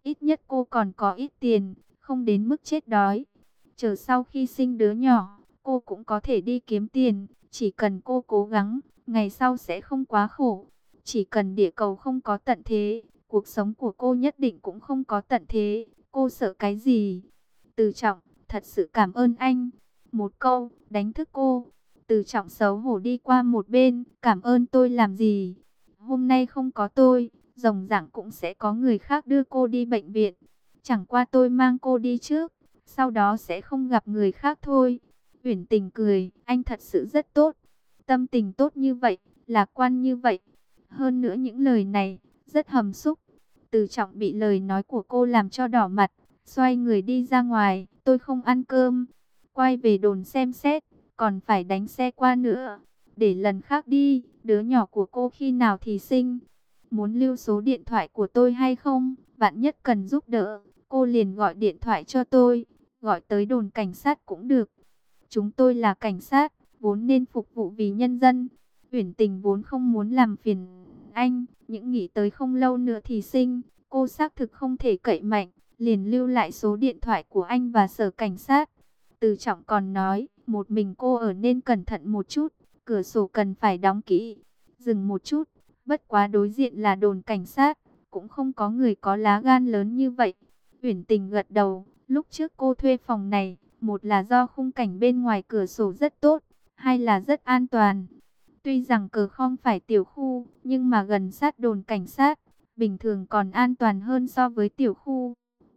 ít nhất cô còn có ít tiền, không đến mức chết đói. Chờ sau khi sinh đứa nhỏ, cô cũng có thể đi kiếm tiền, chỉ cần cô cố gắng, ngày sau sẽ không quá khổ. Chỉ cần địa cầu không có tận thế, cuộc sống của cô nhất định cũng không có tận thế. Cô sợ cái gì? Từ Trọng, thật sự cảm ơn anh. Một câu, đánh thức cô. Từ Trọng xấu hổ đi qua một bên, cảm ơn tôi làm gì? Hôm nay không có tôi, rồng rạng cũng sẽ có người khác đưa cô đi bệnh viện. Chẳng qua tôi mang cô đi trước, sau đó sẽ không gặp người khác thôi. Uyển Tình cười, anh thật sự rất tốt. Tâm tình tốt như vậy, lạc quan như vậy. Hơn nữa những lời này, rất hầm xúc. Từ Trọng bị lời nói của cô làm cho đỏ mặt, xoay người đi ra ngoài, tôi không ăn cơm. Quay về đồn xem xét, còn phải đánh xe qua nữa. Để lần khác đi, đứa nhỏ của cô khi nào thì sinh. Muốn lưu số điện thoại của tôi hay không? Bạn nhất cần giúp đỡ, cô liền gọi điện thoại cho tôi, gọi tới đồn cảnh sát cũng được. Chúng tôi là cảnh sát, vốn nên phục vụ vì nhân dân. Uyển Tình vốn không muốn làm phiền anh, những nghĩ tới không lâu nữa thì sinh, cô xác thực không thể cậy mạnh, liền lưu lại số điện thoại của anh và sở cảnh sát. Từ Trọng còn nói, một mình cô ở nên cẩn thận một chút, cửa sổ cần phải đóng kỹ. Dừng một chút, bất quá đối diện là đồn cảnh sát, cũng không có người có lá gan lớn như vậy. Uyển Tình gật đầu, lúc trước cô thuê phòng này, một là do khung cảnh bên ngoài cửa sổ rất tốt, hai là rất an toàn. Tuy rằng cờ không phải tiểu khu, nhưng mà gần sát đồn cảnh sát, bình thường còn an toàn hơn so với tiểu khu.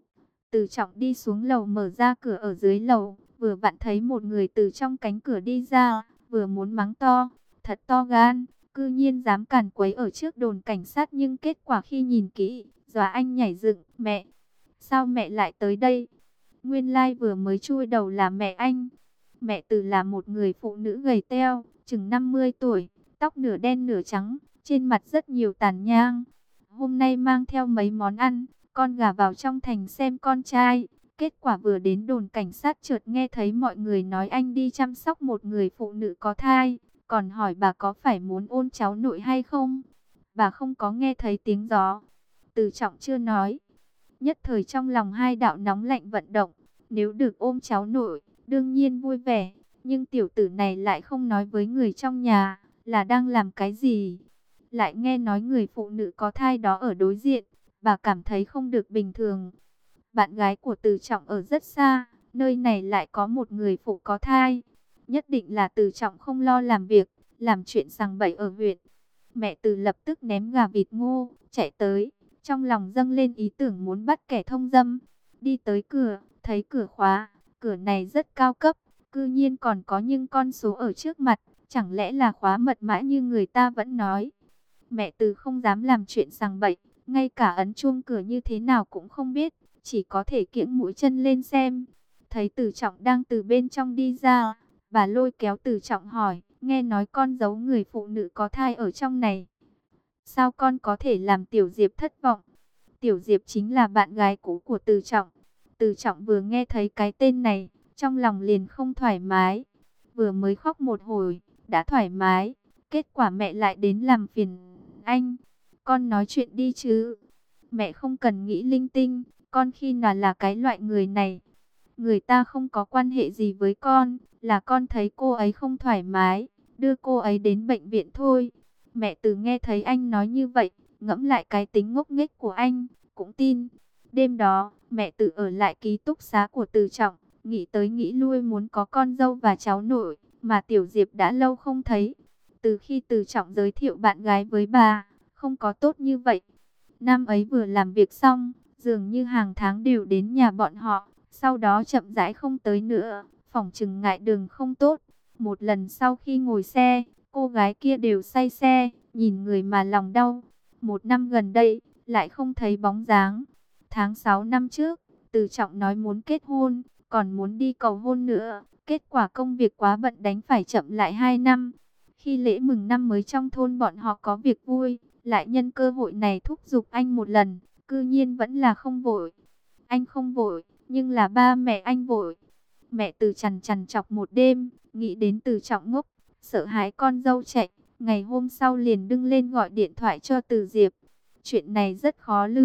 Từ Trọng đi xuống lầu mở ra cửa ở dưới lầu, vừa vặn thấy một người từ trong cánh cửa đi ra, vừa muốn mắng to, thật to gan, cư nhiên dám càn quấy ở trước đồn cảnh sát, nhưng kết quả khi nhìn kỹ, dọa anh nhảy dựng, mẹ, sao mẹ lại tới đây? Nguyên lai vừa mới chui đầu là mẹ anh. Mẹ Từ là một người phụ nữ gầy teo, chừng 50 tuổi, tóc nửa đen nửa trắng, trên mặt rất nhiều tàn nhang. Hôm nay mang theo mấy món ăn, con gà vào trong thành xem con trai. Kết quả vừa đến đồn cảnh sát chợt nghe thấy mọi người nói anh đi chăm sóc một người phụ nữ có thai, còn hỏi bà có phải muốn ôm cháu nội hay không. Bà không có nghe thấy tiếng gió. Từ Trọng chưa nói. Nhất thời trong lòng hai đạo nóng lạnh vận động, nếu được ôm cháu nội, đương nhiên vui vẻ, nhưng tiểu tử này lại không nói với người trong nhà, là đang làm cái gì. Lại nghe nói người phụ nữ có thai đó ở đối diện, bà cảm thấy không được bình thường. Bạn gái của Từ Trọng ở rất xa, nơi này lại có một người phụ có thai. Nhất định là Từ Trọng không lo làm việc, làm chuyện sằng bậy ở huyện. Mẹ Từ lập tức ném gà vịt ngô, chạy tới. Trong lòng dâng lên ý tưởng muốn bắt kẻ thông dâm. Đi tới cửa, thấy cửa khóa. Cửa này rất cao cấp, cư nhiên còn có những con số ở trước mặt. Chẳng lẽ là khóa mật mã như người ta vẫn nói. Mẹ Từ không dám làm chuyện sằng bậy, ngay cả ấn chuông cửa như thế nào cũng không biết. Chỉ có thể kiễng mũi chân lên xem. Thấy Từ Trọng đang từ bên trong đi ra, bà lôi kéo Từ Trọng hỏi, nghe nói con giấu người phụ nữ có thai ở trong này. Sao con có thể làm Tiểu Diệp thất vọng? Tiểu Diệp chính là bạn gái cũ của Từ Trọng. Từ Trọng vừa nghe thấy cái tên này, trong lòng liền không thoải mái. Vừa mới khóc một hồi, đã thoải mái. Kết quả mẹ lại đến làm phiền anh. Con nói chuyện đi chứ. Mẹ không cần nghĩ linh tinh, con khi nào là cái loại người này. Người ta không có quan hệ gì với con, là con thấy cô ấy không thoải mái, đưa cô ấy đến bệnh viện thôi. Mẹ Từ nghe thấy anh nói như vậy, ngẫm lại cái tính ngốc nghếch của anh, cũng tin. Đêm đó, mẹ Từ ở lại ký túc xá của Từ Trọng, nghĩ tới nghĩ lui muốn có con dâu và cháu nội, mà Tiểu Diệp đã lâu không thấy. Từ khi Từ Trọng giới thiệu bạn gái với bà, không có tốt như vậy. Năm ấy vừa làm việc xong, dường như hàng tháng đều đến nhà bọn họ, sau đó chậm rãi không tới nữa, phỏng chừng ngại đường không tốt. Một lần sau khi ngồi xe, cô gái kia đều say xe, nhìn người mà lòng đau. Một năm gần đây, lại không thấy bóng dáng. Tháng 6 năm trước, Từ Trọng nói muốn kết hôn, còn muốn đi cầu hôn nữa. Kết quả công việc quá bận đánh phải chậm lại 2 năm. Khi lễ mừng năm mới trong thôn bọn họ có việc vui, lại nhân cơ hội này thúc giục anh một lần, cư nhiên vẫn là không vội. Anh không vội, nhưng là ba mẹ anh vội. Mẹ Từ trằn trằn chọc một đêm, nghĩ đến Từ Trọng ngốc, sợ hãi con dâu chạy. Ngày hôm sau liền đứng lên gọi điện thoại cho Từ Diệp. Chuyện này rất khó lường,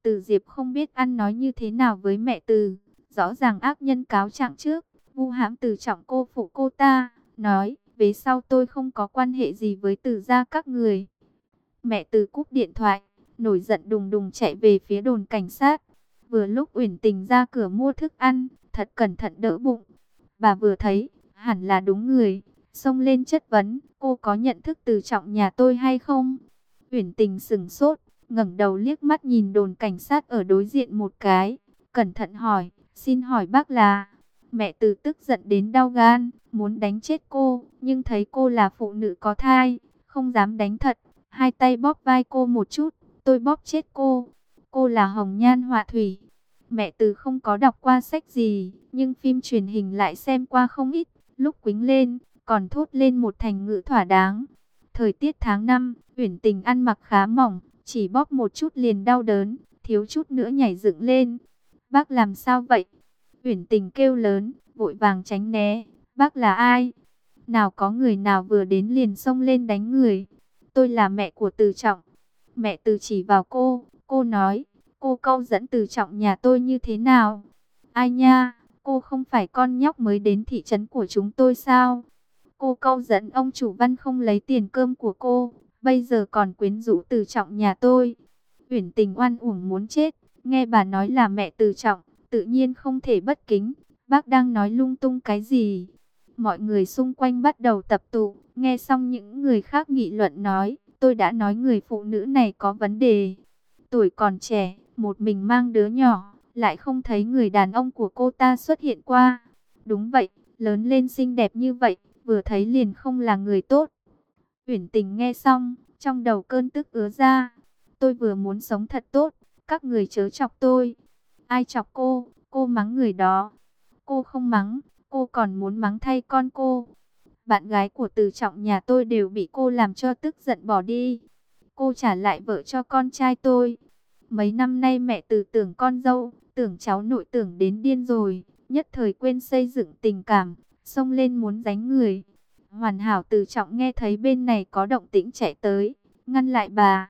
Từ Diệp không biết ăn nói như thế nào với mẹ Từ, rõ ràng ác nhân cáo trạng trước, vu hãm Từ Trọng cô phụ cô ta, nói, về sau tôi không có quan hệ gì với Từ gia các người. Mẹ Từ cúp điện thoại, nổi giận đùng đùng chạy về phía đồn cảnh sát. Vừa lúc Uyển Tình ra cửa mua thức ăn, thật cẩn thận đỡ bụng. Bà vừa thấy, hẳn là đúng người, xông lên chất vấn, cô có nhận thức Từ Trọng nhà tôi hay không? Uyển Tình sững sốt, ngẩng đầu liếc mắt nhìn đồn cảnh sát ở đối diện một cái, cẩn thận hỏi, xin hỏi bác là... Mẹ Từ tức giận đến đau gan, muốn đánh chết cô, nhưng thấy cô là phụ nữ có thai, không dám đánh thật, hai tay bóp vai cô một chút, tôi bóp chết cô. Cô là Hồng Nhan Họa Thủy. Mẹ Từ không có đọc qua sách gì, nhưng phim truyền hình lại xem qua không ít, lúc quýnh lên, còn thốt lên một thành ngữ thỏa đáng. Thời tiết tháng 5, Uyển Tình ăn mặc khá mỏng, chỉ bóp một chút liền đau đớn, thiếu chút nữa nhảy dựng lên. Bác làm sao vậy? Uyển Tình kêu lớn, vội vàng tránh né. Bác là ai? Nào có người nào vừa đến liền xông lên đánh người. Tôi là mẹ của Từ Trọng. Mẹ Từ chỉ vào cô nói, cô câu dẫn Từ Trọng nhà tôi như thế nào? Ai nha, cô không phải con nhóc mới đến thị trấn của chúng tôi sao? Cô câu dẫn ông chủ Văn không lấy tiền cơm của cô, bây giờ còn quyến rũ Từ Trọng nhà tôi. Uyển Tình oan uổng muốn chết, nghe bà nói là mẹ Từ Trọng, tự nhiên không thể bất kính. Bác đang nói lung tung cái gì? Mọi người xung quanh bắt đầu tập tụ, nghe xong những người khác nghị luận nói, tôi đã nói người phụ nữ này có vấn đề. Tuổi còn trẻ, một mình mang đứa nhỏ, lại không thấy người đàn ông của cô ta xuất hiện qua. Đúng vậy, lớn lên xinh đẹp như vậy, vừa thấy liền không là người tốt. Uyển Tình nghe xong, trong đầu cơn tức ứa ra. Tôi vừa muốn sống thật tốt, các người chớ chọc tôi. Ai chọc cô mắng người đó. Cô không mắng, cô còn muốn mắng thay con cô. Bạn gái của Từ Trọng nhà tôi đều bị cô làm cho tức giận bỏ đi. Cô trả lại vợ cho con trai tôi. Mấy năm nay mẹ Từ tưởng con dâu, tưởng cháu nội tưởng đến điên rồi, nhất thời quên xây dựng tình cảm, xông lên muốn đánh người. Hoàn Hảo Từ Trọng nghe thấy bên này có động tĩnh chạy tới, ngăn lại bà,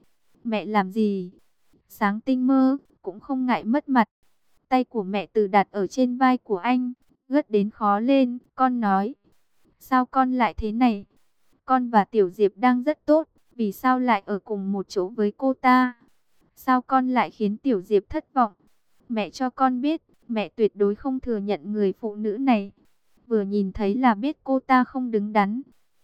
mẹ làm gì? Sáng tinh mơ, cũng không ngại mất mặt. Tay của mẹ Từ đặt ở trên vai của anh, gất đến khó lên, con nói. Sao con lại thế này? Con và Tiểu Diệp đang rất tốt, vì sao lại ở cùng một chỗ với cô ta? Sao con lại khiến Tiểu Diệp thất vọng? Mẹ cho con biết, mẹ tuyệt đối không thừa nhận người phụ nữ này. Vừa nhìn thấy là biết cô ta không đứng đắn.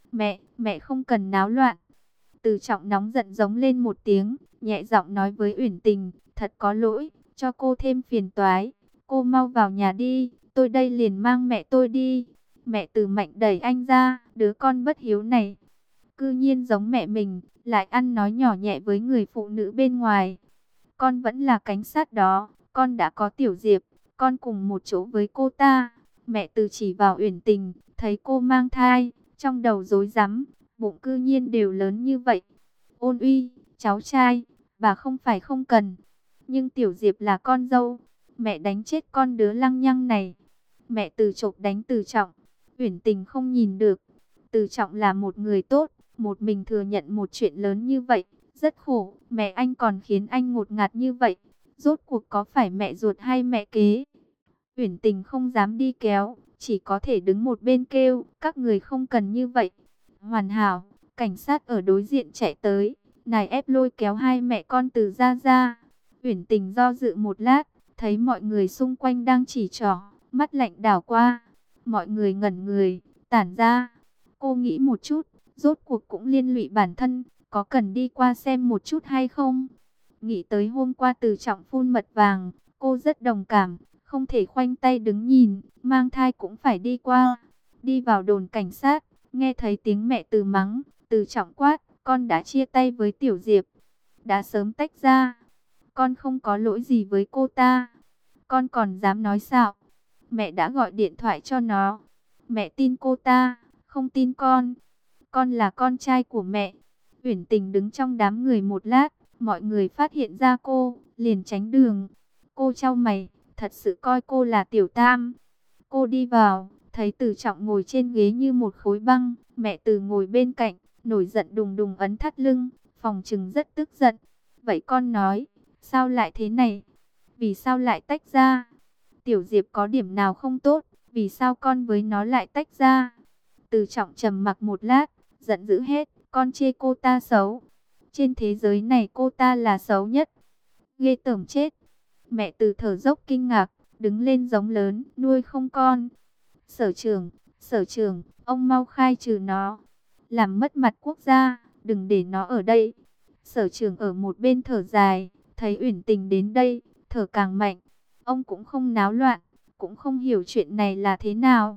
Mẹ không cần náo loạn. Từ Trọng nóng giận giống lên một tiếng, nhẹ giọng nói với Uyển Tình, thật có lỗi, cho cô thêm phiền toái. Cô mau vào nhà đi, tôi đây liền mang mẹ tôi đi. Mẹ Từ mạnh đẩy anh ra, đứa con bất hiếu này. Cư nhiên giống mẹ mình, lại ăn nói nhỏ nhẹ với người phụ nữ bên ngoài. Con vẫn là cánh sát đó, con đã có Tiểu Diệp, con cùng một chỗ với cô ta. Mẹ Từ chỉ vào Uyển Tình, thấy cô mang thai, trong đầu rối rắm, bụng cư nhiên đều lớn như vậy. Ôn Uy, cháu trai, bà không phải không cần, nhưng Tiểu Diệp là con dâu, mẹ đánh chết con đứa lăng nhăng này. Mẹ Từ chộp đánh Từ Trọng, Uyển Tình không nhìn được. Từ Trọng là một người tốt, một mình thừa nhận một chuyện lớn như vậy, rất khổ, mẹ anh còn khiến anh ngột ngạt như vậy. Rốt cuộc có phải mẹ ruột hay mẹ kế? Uyển Tình không dám đi kéo, chỉ có thể đứng một bên kêu, các người không cần như vậy. Hoàn Hảo, cảnh sát ở đối diện chạy tới, nài ép lôi kéo hai mẹ con Từ ra. Uyển Tình do dự một lát, thấy mọi người xung quanh đang chỉ trỏ, mắt lạnh đảo qua. Mọi người ngẩn người, tản ra. Cô nghĩ một chút, rốt cuộc cũng liên lụy bản thân, có cần đi qua xem một chút hay không? Nghĩ tới hôm qua Từ Trọng phun mật vàng, cô rất đồng cảm, không thể khoanh tay đứng nhìn, mang thai cũng phải đi qua. Đi vào đồn cảnh sát, nghe thấy tiếng mẹ Từ mắng, Từ Trọng quát, con đã chia tay với Tiểu Diệp, đã sớm tách ra. Con không có lỗi gì với cô ta, con còn dám nói xạo. Mẹ đã gọi điện thoại cho nó, mẹ tin cô ta, không tin con. Con là con trai của mẹ. Uyển Tình đứng trong đám người một lát, mọi người phát hiện ra cô, liền tránh đường. Cô chau mày, thật sự coi cô là tiểu tam. Cô đi vào, thấy Từ Trọng ngồi trên ghế như một khối băng, mẹ Từ ngồi bên cạnh, nổi giận đùng đùng ấn thắt lưng, phòng trừng rất tức giận. Vậy con nói, Sao lại thế này? Vì sao lại tách ra? Tiểu Diệp có điểm nào không tốt? Vì sao con với nó lại tách ra? Từ Trọng trầm mặc một lát, giận dữ hết, con chê cô ta xấu. Trên thế giới này cô ta là xấu nhất. Ghê tởm chết. Mẹ Từ thở dốc kinh ngạc, đứng lên giống lớn, nuôi không con. Sở trưởng, ông mau khai trừ nó. Làm mất mặt quốc gia, đừng để nó ở đây. Sở trưởng ở một bên thở dài, thấy Uyển Tình đến đây, thở càng mạnh. Ông cũng không náo loạn, cũng không hiểu chuyện này là thế nào.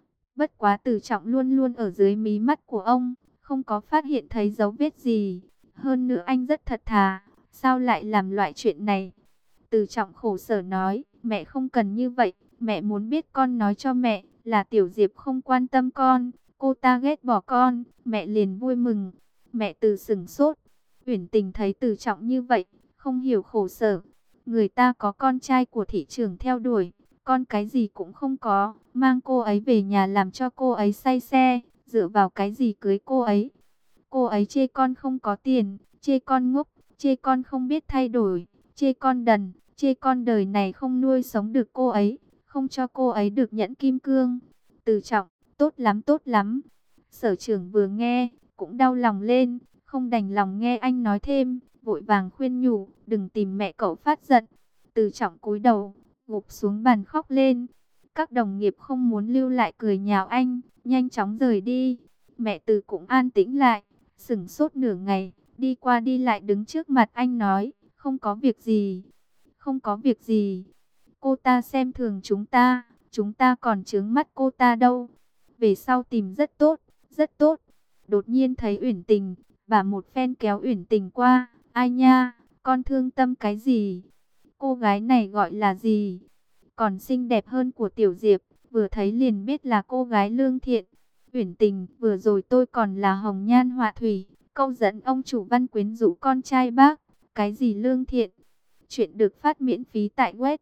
Bất quá Từ Trọng luôn luôn ở dưới mí mắt của ông, không có phát hiện thấy dấu vết gì. Hơn nữa anh rất thật thà, sao lại làm loại chuyện này? Từ Trọng khổ sở nói, mẹ không cần như vậy, mẹ muốn biết con nói cho mẹ, là Tiểu Diệp không quan tâm con, cô ta ghét bỏ con, mẹ liền vui mừng. Mẹ Từ sững sốt, Uyển Tình thấy Từ Trọng như vậy, không hiểu khổ sở. Người ta có con trai của thị trưởng theo đuổi, con cái gì cũng không có, mang cô ấy về nhà làm cho cô ấy say xe, dựa vào cái gì cưới cô ấy. Cô ấy chê con không có tiền, chê con ngốc, chê con không biết thay đổi, chê con đần, chê con đời này không nuôi sống được cô ấy, không cho cô ấy được nhẫn kim cương. Từ Trọng, tốt lắm tốt lắm. Sở trưởng vừa nghe, cũng đau lòng lên, không đành lòng nghe anh nói thêm, vội vàng khuyên nhủ, đừng tìm mẹ cậu phát giận. Từ Trọng cúi đầu, gục xuống bàn khóc lên. Các đồng nghiệp không muốn lưu lại cười nhạo anh, nhanh chóng rời đi. Mẹ Từ cũng an tĩnh lại, sững sốt nửa ngày, đi qua đi lại đứng trước mặt anh nói, không có việc gì, không có việc gì. Cô ta xem thường chúng ta còn trướng mắt cô ta đâu. Về sau tìm rất tốt, rất tốt. Đột nhiên thấy Uyển Tình, bà một phen kéo Uyển Tình qua, ai nha, con thương tâm cái gì? Cô gái này gọi là gì? Còn xinh đẹp hơn của Tiểu Diệp, vừa thấy liền biết là cô gái lương thiện. Uyển Tình, vừa rồi tôi còn là hồng nhan họa thủy, câu dẫn ông chủ Văn quyến rũ con trai bác, cái gì lương thiện? Chuyện được phát miễn phí tại web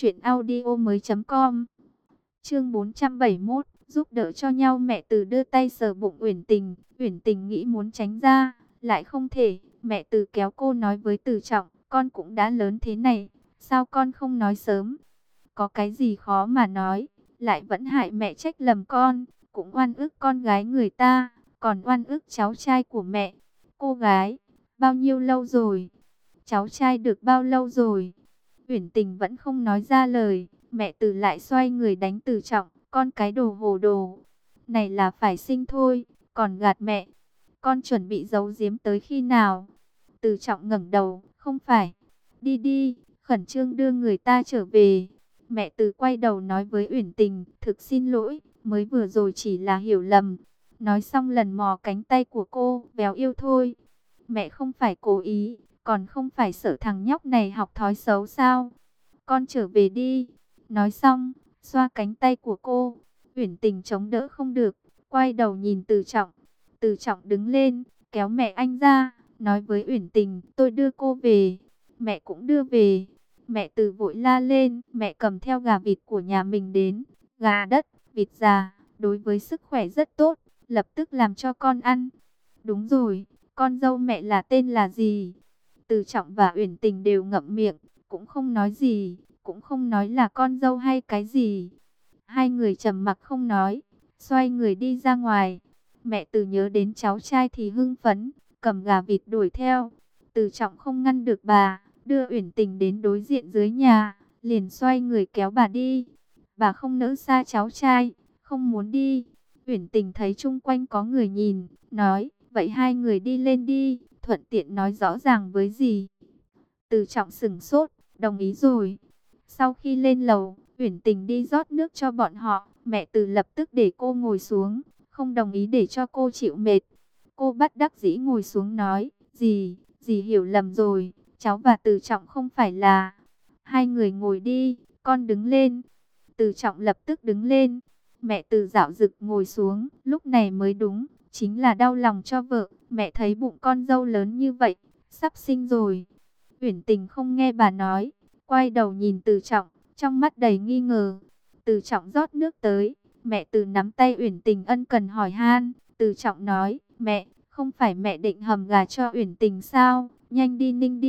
truyệnaudiomoi.com. Chương 471, giúp đỡ cho nhau. Mẹ Từ đưa tay sờ bụng Uyển Tình, Uyển Tình nghĩ muốn tránh ra, lại không thể. Mẹ Từ kéo cô nói với Từ Trọng, con cũng đã lớn thế này, sao con không nói sớm? Có cái gì khó mà nói, lại vẫn hại mẹ trách lầm con, cũng oan ức con gái người ta, còn oan ức cháu trai của mẹ. Cô gái, bao nhiêu lâu rồi? Cháu trai được bao lâu rồi? Uyển Tình vẫn không nói ra lời, mẹ Từ lại xoay người đánh Từ Trọng, con cái đồ hồ đồ. Này là phải sinh thôi, còn gạt mẹ. Con chuẩn bị giấu giếm tới khi nào? Từ Trọng ngẩng đầu, không phải. Đi đi, khẩn trương đưa người ta trở về. Mẹ Từ quay đầu nói với Uyển Tình, thực xin lỗi, mới vừa rồi chỉ là hiểu lầm. Nói xong lần mò cánh tay của cô, béo yêu thôi. Mẹ không phải cố ý, còn không phải sợ thằng nhóc này học thói xấu sao? Con trở về đi. Nói xong, xoa cánh tay của cô. Uyển Tình chống đỡ không được, quay đầu nhìn Từ Trọng. Từ Trọng đứng lên, kéo mẹ anh ra, nói với Uyển Tình, tôi đưa cô về. Mẹ cũng đưa về. Mẹ Từ vội la lên, mẹ cầm theo gà vịt của nhà mình đến. Gà đất, vịt già, đối với sức khỏe rất tốt, lập tức làm cho con ăn. Đúng rồi, con dâu mẹ là tên là gì? Từ Trọng và Uyển Tình đều ngậm miệng, cũng không nói gì, cũng không nói là con dâu hay cái gì. Hai người trầm mặc không nói, xoay người đi ra ngoài. Mẹ Từ nhớ đến cháu trai thì hưng phấn, cầm gà vịt đuổi theo. Từ Trọng không ngăn được bà, đưa Uyển Tình đến đối diện dưới nhà, liền xoay người kéo bà đi. Bà không nỡ xa cháu trai, không muốn đi. Uyển Tình thấy chung quanh có người nhìn, nói, vậy hai người đi lên đi, thuận tiện nói rõ ràng với dì. Từ Trọng sững sốt, đồng ý rồi. Sau khi lên lầu, Uyển Tình đi rót nước cho bọn họ, mẹ Từ lập tức để cô ngồi xuống, không đồng ý để cho cô chịu mệt. Cô bất đắc dĩ ngồi xuống nói, dì hiểu lầm rồi, cháu và Từ Trọng không phải là... Hai người ngồi đi, con đứng lên. Từ Trọng lập tức đứng lên. Mẹ Từ dạo dực ngồi xuống, lúc này mới đúng, chính là đau lòng cho vợ. Mẹ thấy bụng con dâu lớn như vậy, sắp sinh rồi. Uyển Tình không nghe bà nói, quay đầu nhìn Từ Trọng, trong mắt đầy nghi ngờ. Từ Trọng rót nước tới, mẹ Từ nắm tay Uyển Tình ân cần hỏi han. Từ Trọng nói, mẹ, không phải mẹ định hầm gà cho Uyển Tình sao? Nhanh đi ninh đi,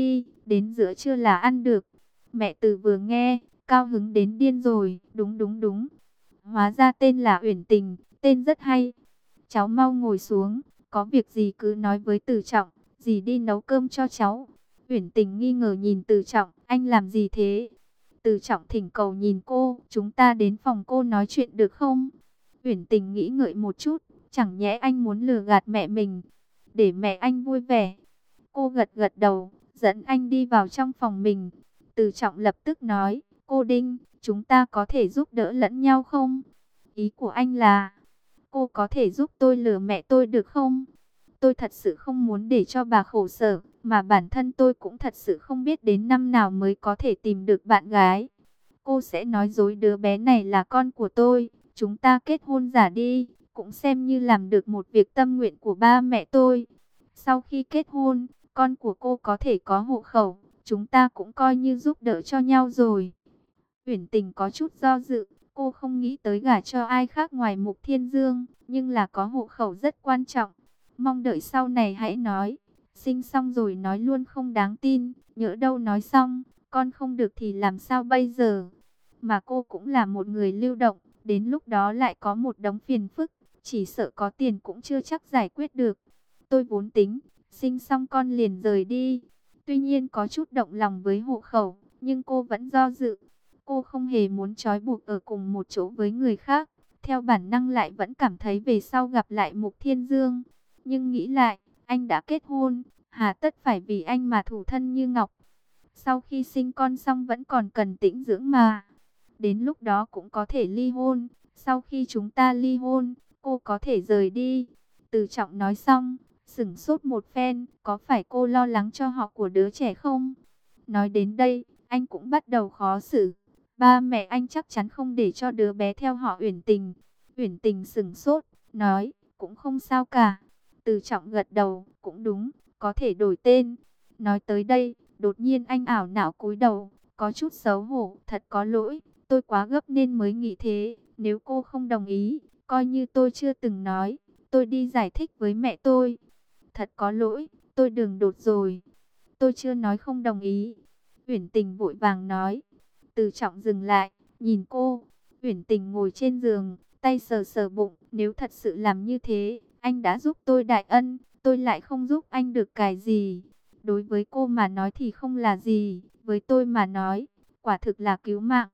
đến giữa trưa là ăn được. Mẹ Từ vừa nghe, cao hứng đến điên rồi, đúng đúng đúng. Hóa ra tên là Uyển Tình, tên rất hay. Cháu mau ngồi xuống, có việc gì cứ nói với Từ Trọng, dì đi nấu cơm cho cháu. Uyển Tình nghi ngờ nhìn Từ Trọng, anh làm gì thế? Từ Trọng thỉnh cầu nhìn cô, chúng ta đến phòng cô nói chuyện được không? Uyển Tình nghĩ ngợi một chút, chẳng nhẽ anh muốn lừa gạt mẹ mình, để mẹ anh vui vẻ. Cô gật gật đầu, dẫn anh đi vào trong phòng mình. Từ Trọng lập tức nói, cô Đinh, chúng ta có thể giúp đỡ lẫn nhau không? Ý của anh là, cô có thể giúp tôi lừa mẹ tôi được không? Tôi thật sự không muốn để cho bà khổ sở, mà bản thân tôi cũng thật sự không biết đến năm nào mới có thể tìm được bạn gái. Cô sẽ nói dối đứa bé này là con của tôi, chúng ta kết hôn giả đi, cũng xem như làm được một việc tâm nguyện của ba mẹ tôi. Sau khi kết hôn, con của cô có thể có hộ khẩu, chúng ta cũng coi như giúp đỡ cho nhau rồi. Uyển Tình có chút do dự, cô không nghĩ tới gả cho ai khác ngoài Mục Thiên Dương, nhưng là có hộ khẩu rất quan trọng. Mong đợi sau này hãy nói, sinh xong rồi nói luôn không đáng tin, nhỡ đâu nói xong, con không được thì làm sao bây giờ? Mà cô cũng là một người lưu động, đến lúc đó lại có một đống phiền phức, chỉ sợ có tiền cũng chưa chắc giải quyết được. Tôi vốn tính, sinh xong con liền rời đi. Tuy nhiên có chút động lòng với hộ khẩu, nhưng cô vẫn do dự. Cô không hề muốn trói buộc ở cùng một chỗ với người khác. Theo bản năng lại vẫn cảm thấy về sau gặp lại Mục Thiên Dương. Nhưng nghĩ lại, anh đã kết hôn, hà tất phải vì anh mà thủ thân như ngọc. Sau khi sinh con xong vẫn còn cần tĩnh dưỡng mà. Đến lúc đó cũng có thể ly hôn. Sau khi chúng ta ly hôn, cô có thể rời đi. Từ Trọng nói xong, sửng sốt một phen, có phải cô lo lắng cho họ của đứa trẻ không? Nói đến đây, anh cũng bắt đầu khó xử. Ba mẹ anh chắc chắn không để cho đứa bé theo họ Uyển Tình. Uyển Tình sửng sốt, nói, cũng không sao cả. Từ Trọng gật đầu, cũng đúng, có thể đổi tên. Nói tới đây, đột nhiên anh ảo não cúi đầu, có chút xấu hổ, thật có lỗi, tôi quá gấp nên mới nghĩ thế. Nếu cô không đồng ý, coi như tôi chưa từng nói, tôi đi giải thích với mẹ tôi. Thật có lỗi, tôi đường đột rồi. Tôi chưa nói không đồng ý. Uyển Tình vội vàng nói. Từ Trọng dừng lại, nhìn cô. Uyển Tình ngồi trên giường, tay sờ sờ bụng. Nếu thật sự làm như thế, anh đã giúp tôi đại ân, tôi lại không giúp anh được cái gì. Đối với cô mà nói thì không là gì, với tôi mà nói, quả thực là cứu mạng.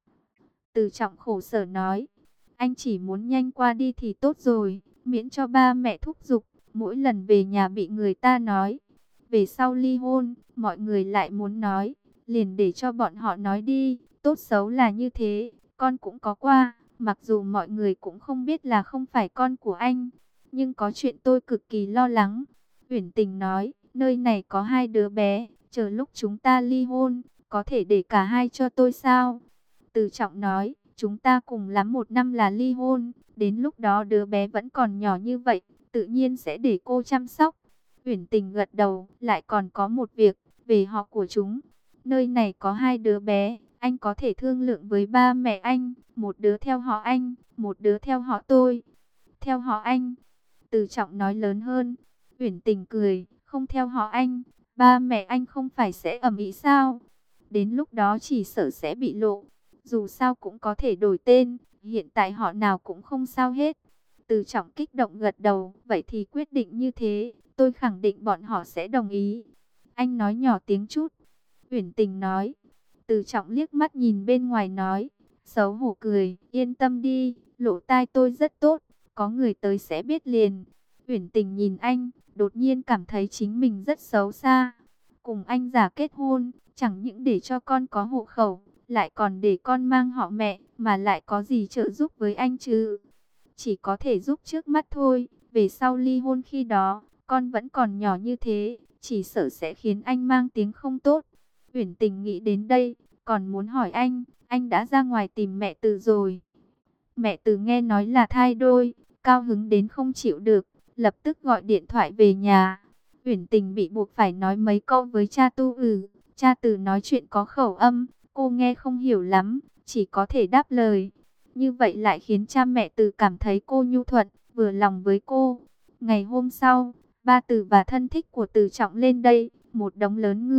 Từ Trọng khổ sở nói, anh chỉ muốn nhanh qua đi thì tốt rồi, miễn cho ba mẹ thúc giục, mỗi lần về nhà bị người ta nói. Về sau ly hôn, mọi người lại muốn nói, liền để cho bọn họ nói đi, tốt xấu là như thế, con cũng có qua, mặc dù mọi người cũng không biết là không phải con của anh, nhưng có chuyện tôi cực kỳ lo lắng. Uyển Tình nói, nơi này có hai đứa bé, chờ lúc chúng ta ly hôn, có thể để cả hai cho tôi sao? Từ Trọng nói, chúng ta cùng lắm 1 năm là ly hôn, đến lúc đó đứa bé vẫn còn nhỏ như vậy, tự nhiên sẽ để cô chăm sóc. Uyển Tình gật đầu, lại còn có một việc, về họ của chúng. Nơi này có hai đứa bé, anh có thể thương lượng với ba mẹ anh, một đứa theo họ anh, một đứa theo họ tôi. Theo họ anh, Từ Trọng nói lớn hơn. Uyển Tình cười, không theo họ anh, ba mẹ anh không phải sẽ ầm ĩ sao? Đến lúc đó chỉ sợ sẽ bị lộ. Dù sao cũng có thể đổi tên, hiện tại họ nào cũng không sao hết. Từ Trọng kích động gật đầu, vậy thì quyết định như thế, tôi khẳng định bọn họ sẽ đồng ý. Anh nói nhỏ tiếng chút. Uyển Tình nói. Từ Trọng liếc mắt nhìn bên ngoài nói, xấu hổ cười, yên tâm đi, lỗ tai tôi rất tốt, có người tới sẽ biết liền. Uyển Tình nhìn anh, đột nhiên cảm thấy chính mình rất xấu xa. Cùng anh giả kết hôn, chẳng những để cho con có hộ khẩu, lại còn để con mang họ mẹ, mà lại có gì trợ giúp với anh chứ? Chỉ có thể giúp trước mắt thôi, về sau ly hôn khi đó, con vẫn còn nhỏ như thế, chỉ sợ sẽ khiến anh mang tiếng không tốt. Uyển Tình nghĩ đến đây, còn muốn hỏi anh đã ra ngoài tìm mẹ Từ rồi? Mẹ Từ nghe nói là thai đôi, cao hứng đến không chịu được, lập tức gọi điện thoại về nhà. Uyển Tình bị buộc phải nói mấy câu với cha Tu cha Từ nói chuyện có khẩu âm, cô nghe không hiểu lắm, chỉ có thể đáp lời. Như vậy lại khiến cha mẹ Từ cảm thấy cô nhu thuận, vừa lòng với cô. Ngày hôm sau, ba Từ và thân thích của Từ Trọng lên đây, một đống lớn người.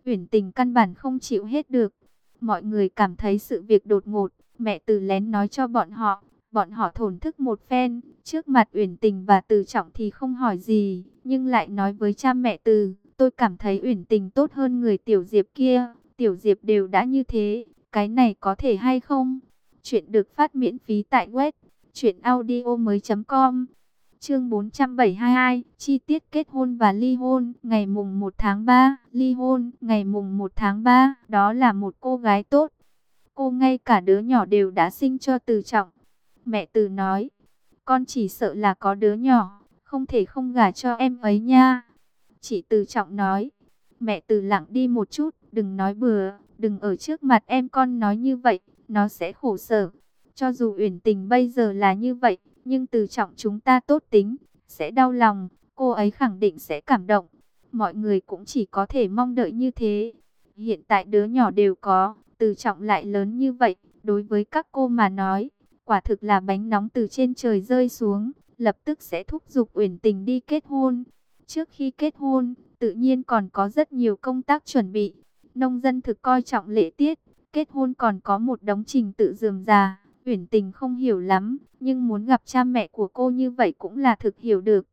Uyển Tình căn bản không chịu hết được. Mọi người cảm thấy sự việc đột ngột, mẹ Từ lén nói cho bọn họ thổn thức một phen, trước mặt Uyển Tình và Từ Trọng thì không hỏi gì, nhưng lại nói với cha mẹ Từ, tôi cảm thấy Uyển Tình tốt hơn người Tiểu Diệp kia, Tiểu Diệp đều đã như thế, cái này có thể hay không? Chuyện được phát miễn phí tại web truyệnaudiomoi.com. Chương 472, chi tiết kết hôn và ly hôn, ngày mùng 1 tháng 3, ly hôn, ngày mùng 1 tháng 3, đó là một cô gái tốt. Cô ngay cả đứa nhỏ đều đã sinh cho Từ Trọng. Mẹ Từ nói, con chỉ sợ là có đứa nhỏ, không thể không gả cho em ấy nha. Chị Từ Trọng nói, mẹ Từ lặng đi một chút, đừng nói bừa, đừng ở trước mặt em con nói như vậy, nó sẽ khổ sở. Cho dù Uyển Tình bây giờ là như vậy, nhưng Từ Trọng chúng ta tốt tính, sẽ đau lòng, cô ấy khẳng định sẽ cảm động. Mọi người cũng chỉ có thể mong đợi như thế. Hiện tại đứa nhỏ đều có, Từ Trọng lại lớn như vậy, đối với các cô mà nói, quả thực là bánh nóng từ trên trời rơi xuống, lập tức sẽ thúc giục Uyển Tình đi kết hôn. Trước khi kết hôn, tự nhiên còn có rất nhiều công tác chuẩn bị. Nông dân thực coi trọng lễ tiết, kết hôn còn có một đống trình tự rườm rà. Uyển Tình không hiểu lắm, nhưng muốn gặp cha mẹ của cô như vậy cũng là thực hiểu được.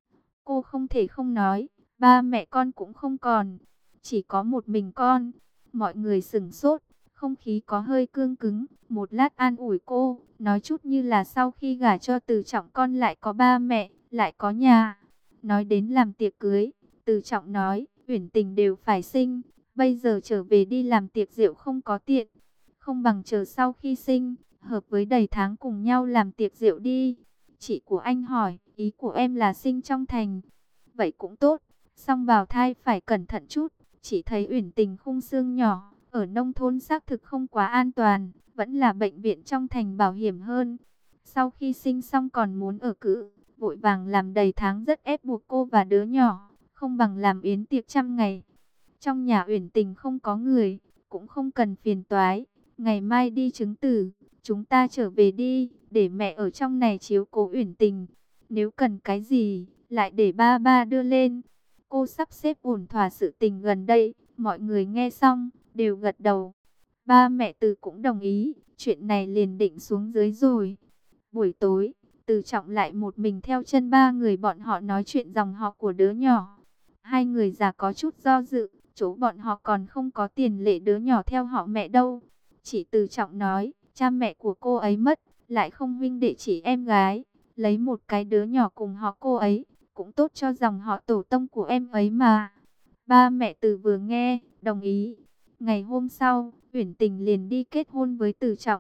Cô không thể không nói, ba mẹ con cũng không còn, chỉ có một mình con. Mọi người sửng sốt, không khí có hơi cương cứng. Một lát an ủi cô, nói chút như là sau khi gả cho Từ Trọng con lại có ba mẹ, lại có nhà. Nói đến làm tiệc cưới, Từ Trọng nói, Uyển Tình đều phải sinh, bây giờ trở về đi làm tiệc rượu không có tiện. Không bằng chờ sau khi sinh, hợp với đầy tháng cùng nhau làm tiệc rượu đi. Chị của anh hỏi, ý của em là sinh trong thành. Vậy cũng tốt, song bào thai phải cẩn thận chút. Chỉ thấy Uyển Tình khung xương nhỏ, ở nông thôn xác thực không quá an toàn, vẫn là bệnh viện trong thành bảo hiểm hơn. Sau khi sinh xong còn muốn ở cữ, vội vàng làm đầy tháng rất ép buộc cô và đứa nhỏ, không bằng làm yến tiệc 100 ngày. Trong nhà Uyển Tình không có người, cũng không cần phiền toái. Ngày mai đi chứng tử, chúng ta trở về đi, để mẹ ở trong này chiếu cố Uyển Tình. Nếu cần cái gì, lại để ba ba đưa lên. Cô sắp xếp ổn thỏa sự tình gần đây, mọi người nghe xong, đều gật đầu. Ba mẹ Từ cũng đồng ý, chuyện này liền định xuống dưới rồi. Buổi tối, Từ Trọng lại một mình theo chân ba người bọn họ nói chuyện dòng họ của đứa nhỏ. Hai người già có chút do dự, chỗ bọn họ còn không có tiền lệ đứa nhỏ theo họ mẹ đâu. Chỉ Từ Trọng nói, cha mẹ của cô ấy mất, lại không huynh đệ chỉ em gái, lấy một cái đứa nhỏ cùng họ cô ấy, cũng tốt cho dòng họ tổ tông của em ấy mà. Ba mẹ Từ vừa nghe, đồng ý. Ngày hôm sau, Uyển Tình liền đi kết hôn với Từ Trọng.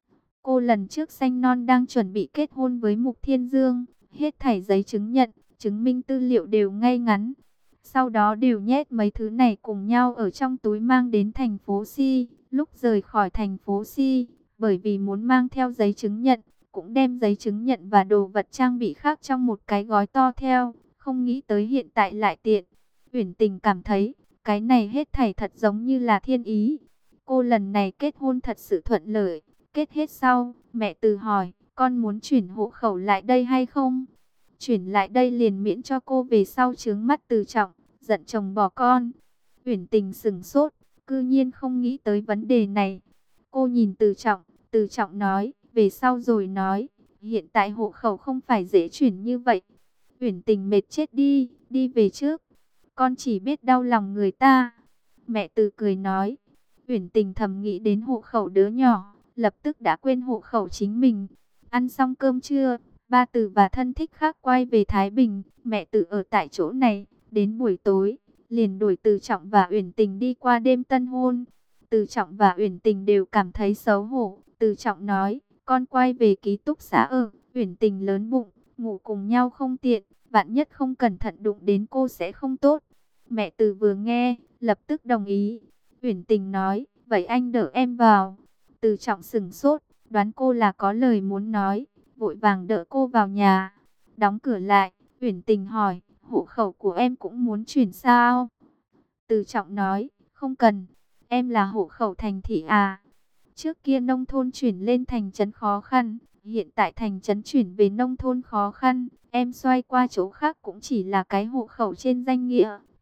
Cô lần trước sanh non đang chuẩn bị kết hôn với Mục Thiên Dương, hết thảy giấy chứng nhận, chứng minh tư liệu đều ngay ngắn. Sau đó đều nhét mấy thứ này cùng nhau ở trong túi mang đến thành phố Si. Lúc rời khỏi thành phố Si, bởi vì muốn mang theo giấy chứng nhận, cũng đem giấy chứng nhận và đồ vật trang bị khác trong một cái gói to theo. Không nghĩ tới hiện tại lại tiện. Uyển Tình cảm thấy, cái này hết thảy thật giống như là thiên ý. Cô lần này kết hôn thật sự thuận lợi. Kết hết sau, mẹ Từ hỏi, con muốn chuyển hộ khẩu lại đây hay không? Chuyển lại đây liền miễn cho cô về sau chướng mắt Từ Trọng, giận chồng bỏ con. Uyển Tình sững sốt, cư nhiên không nghĩ tới vấn đề này. Cô nhìn Từ Trọng nói, về sau rồi nói, hiện tại hộ khẩu không phải dễ chuyển như vậy. Uyển Tình mệt chết đi, đi về trước. Con chỉ biết đau lòng người ta. Mẹ Từ cười nói. Uyển Tình thầm nghĩ đến hộ khẩu đứa nhỏ, lập tức đã quên hộ khẩu chính mình. Ăn xong cơm trưa, ba Từ và thân thích khác quay về Thái Bình, mẹ Từ ở tại chỗ này. Đến buổi tối, liền đuổi Từ Trọng và Uyển Tình đi qua đêm tân hôn. Từ Trọng và Uyển Tình đều cảm thấy xấu hổ. Từ Trọng nói, con quay về ký túc xá ở. Uyển Tình lớn bụng, ngủ cùng nhau không tiện, vạn nhất không cẩn thận đụng đến cô sẽ không tốt. Mẹ Từ vừa nghe, lập tức đồng ý. Uyển Tình nói, vậy anh đỡ em vào. Từ Trọng sững sốt, đoán cô là có lời muốn nói, vội vàng đỡ cô vào nhà. Đóng cửa lại, Uyển Tình hỏi, hộ khẩu của em cũng muốn chuyển sao? Từ Trọng nói, không cần, em là hộ khẩu thành thị à? Trước kia nông thôn chuyển lên thành trấn khó khăn, hiện tại thành trấn chuyển về nông thôn khó khăn, em xoay qua chỗ khác cũng chỉ là cái hộ khẩu trên danh nghĩa,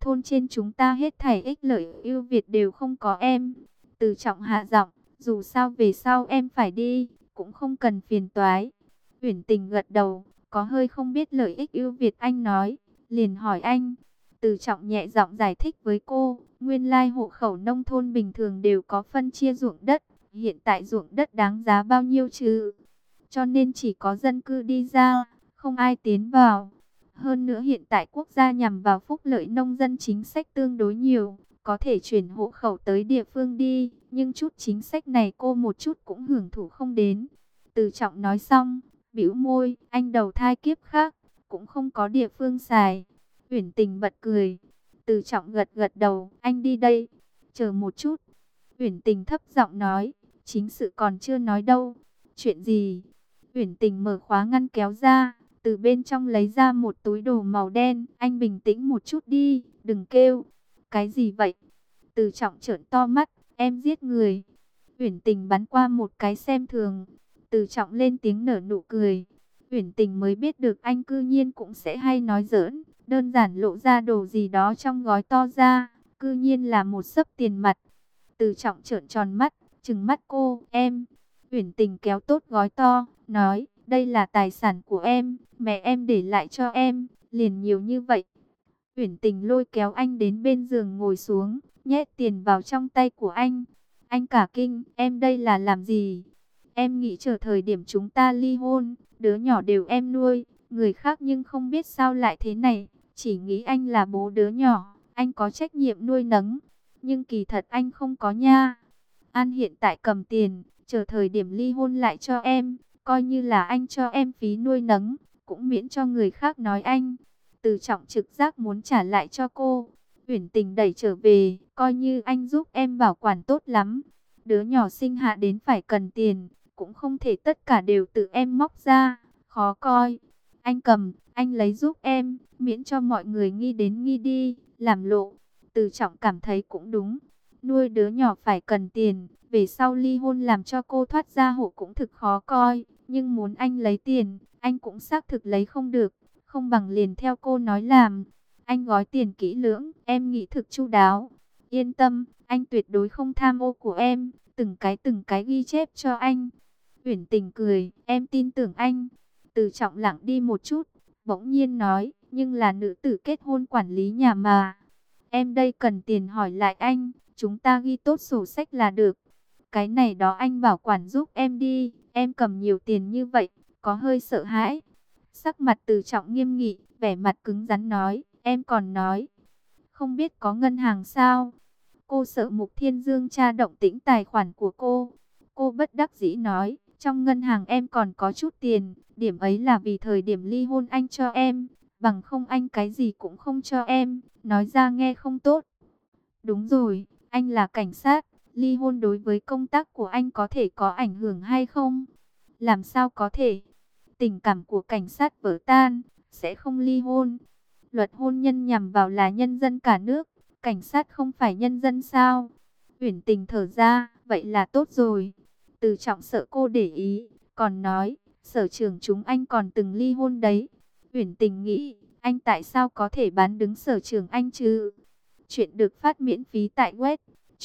thôn trên chúng ta hết thảy ích lợi ưu việt đều không có em. Từ Trọng hạ giọng, dù sao về sau em phải đi, cũng không cần phiền toái. Uyển Tình gật đầu, có hơi không biết lợi ích ưu việt anh nói, liền hỏi anh. Từ Trọng nhẹ giọng giải thích với cô, nguyên lai hộ khẩu nông thôn bình thường đều có phân chia ruộng đất, hiện tại ruộng đất đáng giá bao nhiêu chứ? Cho nên chỉ có dân cư đi ra, không ai tiến vào. Hơn nữa hiện tại quốc gia nhằm vào phúc lợi nông dân chính sách tương đối nhiều, có thể chuyển hộ khẩu tới địa phương đi, nhưng chút chính sách này cô một chút cũng hưởng thụ không đến. Từ Trọng nói xong, bĩu môi, anh đầu thai kiếp khác, cũng không có địa phương xài. Uyển Tình bật cười. Từ Trọng gật gật đầu, anh đi đây. Chờ một chút. Uyển Tình thấp giọng nói, chính sự còn chưa nói đâu. Chuyện gì? Uyển Tình mở khóa ngăn kéo ra, từ bên trong lấy ra một túi đồ màu đen. Anh bình tĩnh một chút đi, đừng kêu. Cái gì vậy? Từ Trọng trợn to mắt, em giết người. Uyển Tình bắn qua một cái xem thường. Từ Trọng lên tiếng nở nụ cười. Uyển Tình mới biết được anh cư nhiên cũng sẽ hay nói giỡn, đơn giản lộ ra đồ gì đó trong gói to ra, cư nhiên là một xấp tiền mặt. Từ Trọng trợn tròn mắt, trừng mắt cô, em. Uyển Tình kéo tốt gói to, nói, đây là tài sản của em, mẹ em để lại cho em, liền nhiều như vậy. Uyển Tình lôi kéo anh đến bên giường ngồi xuống, nhét tiền vào trong tay của anh. Anh cả kinh, em đây là làm gì? Em nghĩ chờ thời điểm chúng ta ly hôn, đứa nhỏ đều em nuôi, người khác nhưng không biết sao lại thế này, chỉ nghĩ anh là bố đứa nhỏ, anh có trách nhiệm nuôi nấng, nhưng kỳ thật anh không có nha. An hiện tại cầm tiền, chờ thời điểm ly hôn lại cho em, coi như là anh cho em phí nuôi nấng, cũng miễn cho người khác nói anh. Từ Trọng trực giác muốn trả lại cho cô. Uyển Tình đẩy trở về, coi như anh giúp em bảo quản tốt lắm. Đứa nhỏ sinh hạ đến phải cần tiền, cũng không thể tất cả đều tự em móc ra, khó coi. Anh cầm, anh lấy giúp em, miễn cho mọi người nghi đến nghi đi, làm lộ. Từ Trọng cảm thấy cũng đúng. Nuôi đứa nhỏ phải cần tiền, về sau ly hôn làm cho cô thoát ra hộ cũng thực khó coi. Nhưng muốn anh lấy tiền, anh cũng xác thực lấy không được, không bằng liền theo cô nói làm. Anh gói tiền kỹ lưỡng, em nghĩ thực chu đáo. Yên tâm, anh tuyệt đối không tham ô của em, từng cái ghi chép cho anh. Uyển Tình cười, em tin tưởng anh. Từ Trọng lặng đi một chút, bỗng nhiên nói, nhưng là nữ tử kết hôn quản lý nhà mà. Em đây cần tiền hỏi lại anh, chúng ta ghi tốt sổ sách là được. Cái này đó anh bảo quản giúp em đi, em cầm nhiều tiền như vậy, có hơi sợ hãi. Sắc mặt Từ Trọng nghiêm nghị, vẻ mặt cứng rắn nói, em còn nói, không biết có ngân hàng sao? Cô sợ Mục Thiên Dương tra động tĩnh tài khoản của cô. Cô bất đắc dĩ nói, trong ngân hàng em còn có chút tiền, điểm ấy là vì thời điểm ly hôn anh cho em, bằng không anh cái gì cũng không cho em, nói ra nghe không tốt. Đúng rồi, anh là cảnh sát, ly hôn đối với công tác của anh có thể có ảnh hưởng hay không? Làm sao có thể? Tình cảm của cảnh sát vỡ tan, sẽ không ly hôn. Luật hôn nhân nhằm vào là nhân dân cả nước, cảnh sát không phải nhân dân sao? Uyển Tình thở ra, vậy là tốt rồi. Từ Trọng sợ cô để ý, còn nói, sở trưởng chúng anh còn từng ly hôn đấy. Uyển Tình nghĩ, anh tại sao có thể bán đứng sở trưởng anh chứ? Chuyện được phát miễn phí tại web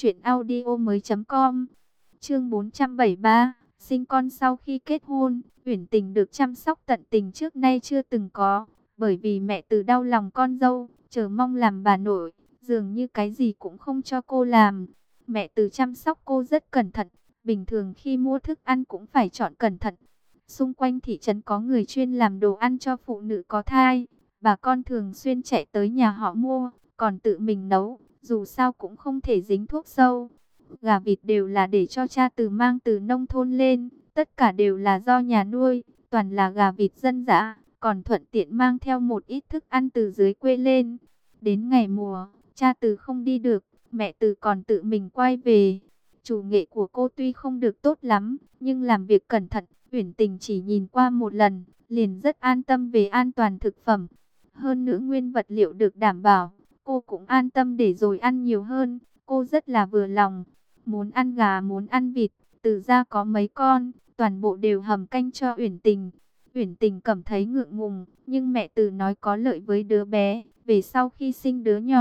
truyệnaudiomoi.com. Chương 473, sinh con sau khi kết hôn, Uyển Tình được chăm sóc tận tình trước nay chưa từng có, bởi vì mẹ Từ đau lòng con dâu, chờ mong làm bà nội, dường như cái gì cũng không cho cô làm. Mẹ Từ chăm sóc cô rất cẩn thận, bình thường khi mua thức ăn cũng phải chọn cẩn thận. Xung quanh thị trấn có người chuyên làm đồ ăn cho phụ nữ có thai, bà con thường xuyên chạy tới nhà họ mua, còn tự mình nấu, dù sao cũng không thể dính thuốc sâu. Gà vịt đều là để cho cha Từ mang từ nông thôn lên, tất cả đều là do nhà nuôi, toàn là gà vịt dân dã, còn thuận tiện mang theo một ít thức ăn từ dưới quê lên. Đến ngày mùa, cha Từ không đi được, mẹ Từ còn tự mình quay về. Chủ nghệ của cô tuy không được tốt lắm, nhưng làm việc cẩn thận, Uyển Tình chỉ nhìn qua một lần, liền rất an tâm về an toàn thực phẩm. Hơn nữa nguyên vật liệu được đảm bảo, cô cũng an tâm để rồi ăn nhiều hơn, cô rất là vừa lòng. Muốn ăn gà muốn ăn vịt, Từ gia có mấy con, toàn bộ đều hầm canh cho Uyển Tình. Uyển Tình cảm thấy ngượng ngùng, nhưng mẹ Từ nói có lợi với đứa bé, về sau khi sinh đứa nhỏ,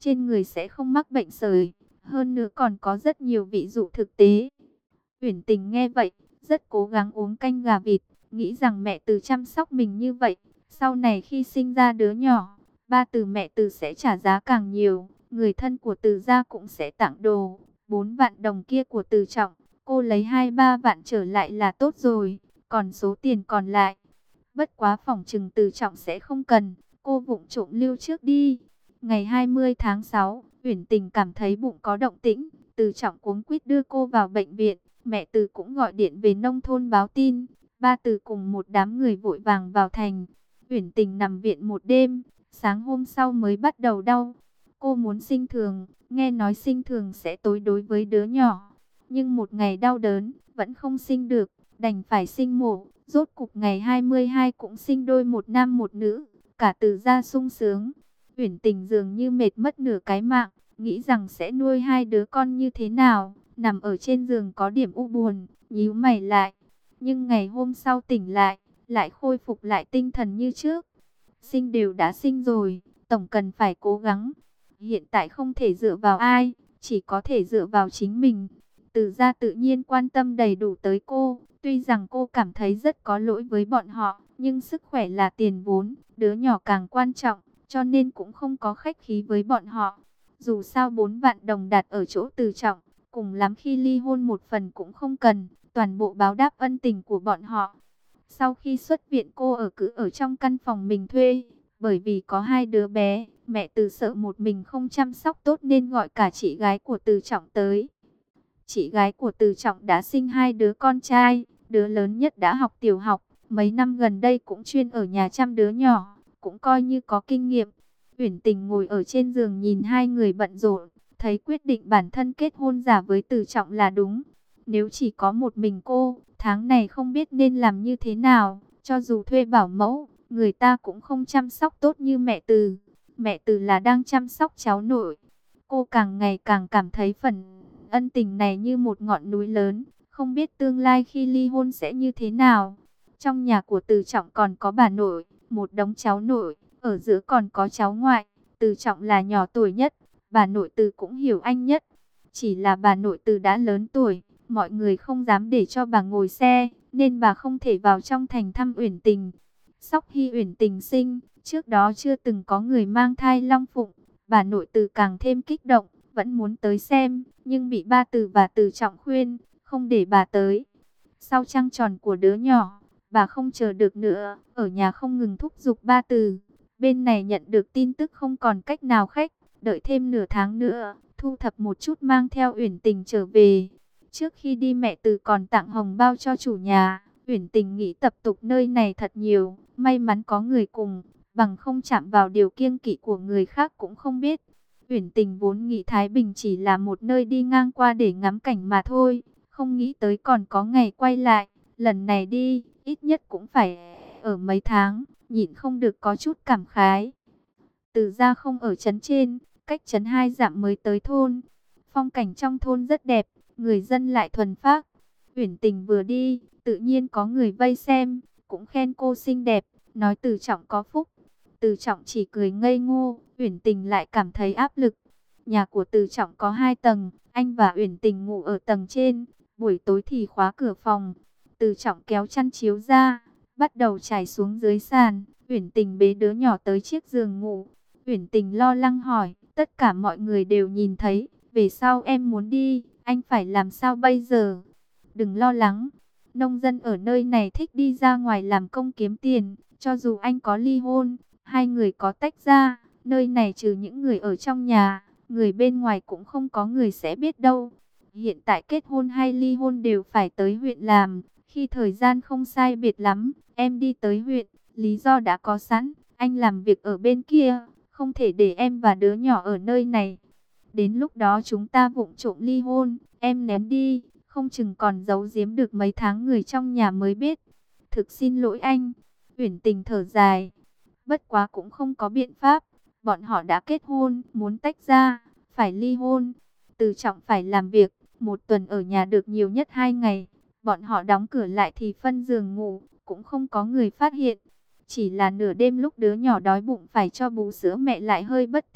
trên người sẽ không mắc bệnh sởi. Hơn nữa còn có rất nhiều ví dụ thực tế. Uyển Tình nghe vậy, rất cố gắng uống canh gà vịt, nghĩ rằng mẹ Từ chăm sóc mình như vậy, sau này khi sinh ra đứa nhỏ, ba Từ mẹ Từ sẽ trả giá càng nhiều, người thân của Từ gia cũng sẽ tặng đồ. 4 vạn đồng kia của Từ Trọng, cô lấy 2-3 vạn trở lại là tốt rồi, còn số tiền còn lại, bất quá phỏng chừng Từ Trọng sẽ không cần, cô vụng trộm lưu trước đi. Ngày 20 tháng 6, Uyển Tình cảm thấy bụng có động tĩnh, Từ Trọng cuống quýt đưa cô vào bệnh viện. Mẹ Từ cũng gọi điện về nông thôn báo tin, ba Từ cùng một đám người vội vàng vào thành. Uyển Tình nằm viện một đêm, sáng hôm sau mới bắt đầu đau. Cô muốn sinh thường, nghe nói sinh thường sẽ tối đối với đứa nhỏ. Nhưng một ngày đau đớn, vẫn không sinh được, đành phải sinh mổ. Rốt cục ngày 22 cũng sinh đôi, một nam một nữ, cả Từ gia sung sướng. Uyển Tình dường như mệt mất nửa cái mạng, nghĩ rằng sẽ nuôi hai đứa con như thế nào. Nằm ở trên giường có điểm u buồn, nhíu mày lại. Nhưng ngày hôm sau tỉnh lại, lại khôi phục lại tinh thần như trước. Sinh đều đã sinh rồi, tổng cần phải cố gắng. Hiện tại không thể dựa vào ai, chỉ có thể dựa vào chính mình. Từ gia tự nhiên quan tâm đầy đủ tới cô. Tuy rằng cô cảm thấy rất có lỗi với bọn họ, nhưng sức khỏe là tiền vốn, đứa nhỏ càng quan trọng, cho nên cũng không có khách khí với bọn họ. Dù sao 4 vạn đồng đặt ở chỗ Từ Trọng, cùng lắm khi ly hôn một phần cũng không cần, toàn bộ báo đáp ân tình của bọn họ. Sau khi xuất viện cô cứ ở trong căn phòng mình thuê, bởi vì có hai đứa bé, mẹ Từ sợ một mình không chăm sóc tốt nên gọi cả chị gái của Từ Trọng tới. Chị gái của Từ Trọng đã sinh hai đứa con trai, đứa lớn nhất đã học tiểu học, mấy năm gần đây cũng chuyên ở nhà chăm đứa nhỏ, cũng coi như có kinh nghiệm. Uyển Tình ngồi ở trên giường nhìn hai người bận rộn, thấy quyết định bản thân kết hôn giả với Từ Trọng là đúng. Nếu chỉ có một mình cô, tháng này không biết nên làm như thế nào, cho dù thuê bảo mẫu, người ta cũng không chăm sóc tốt như mẹ Từ. Mẹ Từ là đang chăm sóc cháu nội. Cô càng ngày càng cảm thấy phần ân tình này như một ngọn núi lớn, không biết tương lai khi ly hôn sẽ như thế nào. Trong nhà của Từ Trọng còn có bà nội, một đống cháu nội, ở giữa còn có cháu ngoại. Từ Trọng là nhỏ tuổi nhất, bà nội Từ cũng hiểu anh nhất. Chỉ là bà nội Từ đã lớn tuổi, mọi người không dám để cho bà ngồi xe, nên bà không thể vào trong thành thăm Uyển Tình. Sóc Hy Uyển Tình sinh, trước đó chưa từng có người mang thai long phụng, bà nội Từ càng thêm kích động, vẫn muốn tới xem, nhưng bị ba Từ và Từ Trọng khuyên, không để bà tới. Sau trăng tròn của đứa nhỏ, bà không chờ được nữa, ở nhà không ngừng thúc giục ba Từ. Bên này nhận được tin tức không còn cách nào khác, đợi thêm nửa tháng nữa, thu thập một chút mang theo Uyển Tình trở về. Trước khi đi mẹ Từ còn tặng hồng bao cho chủ nhà. Uyển Tình nghĩ tập tục nơi này thật nhiều, may mắn có người cùng, bằng không chạm vào điều kiêng kỵ của người khác cũng không biết. Uyển Tình vốn nghĩ Thái Bình chỉ là một nơi đi ngang qua để ngắm cảnh mà thôi, không nghĩ tới còn có ngày quay lại. Lần này đi, ít nhất cũng phải ở mấy tháng, nhịn không được có chút cảm khái. Từ gia không ở trấn trên, cách trấn 2 dặm mới tới thôn. Phong cảnh trong thôn rất đẹp, người dân lại thuần phác. Uyển Tình vừa đi, tự nhiên có người vây xem, cũng khen cô xinh đẹp, nói Từ Trọng có phúc. Từ Trọng chỉ cười ngây ngô, Uyển Tình lại cảm thấy áp lực. Nhà của Từ Trọng có 2 tầng, anh và Uyển Tình ngủ ở tầng trên, buổi tối thì khóa cửa phòng. Từ Trọng kéo chăn chiếu ra, bắt đầu trải xuống dưới sàn. Uyển Tình bế đứa nhỏ tới chiếc giường ngủ. Uyển Tình lo lắng hỏi, tất cả mọi người đều nhìn thấy, về sau em muốn đi, anh phải làm sao bây giờ? Đừng lo lắng, nông dân ở nơi này thích đi ra ngoài làm công kiếm tiền, cho dù anh có ly hôn, hai người có tách ra, nơi này trừ những người ở trong nhà, người bên ngoài cũng không có người sẽ biết đâu. Hiện tại kết hôn hay ly hôn đều phải tới huyện làm, khi thời gian không sai biệt lắm, em đi tới huyện, lý do đã có sẵn, anh làm việc ở bên kia, không thể để em và đứa nhỏ ở nơi này. Đến lúc đó chúng ta vụng trộm ly hôn, em ném đi, không chừng còn giấu giếm được mấy tháng người trong nhà mới biết. Thực xin lỗi anh. Uyển Tình thở dài. Bất quá cũng không có biện pháp. Bọn họ đã kết hôn, muốn tách ra, phải ly hôn. Từ Trọng phải làm việc, một tuần ở nhà được nhiều nhất 2 ngày. Bọn họ đóng cửa lại thì phân giường ngủ, cũng không có người phát hiện. Chỉ là nửa đêm lúc đứa nhỏ đói bụng phải cho bú sữa mẹ lại hơi bất tiện.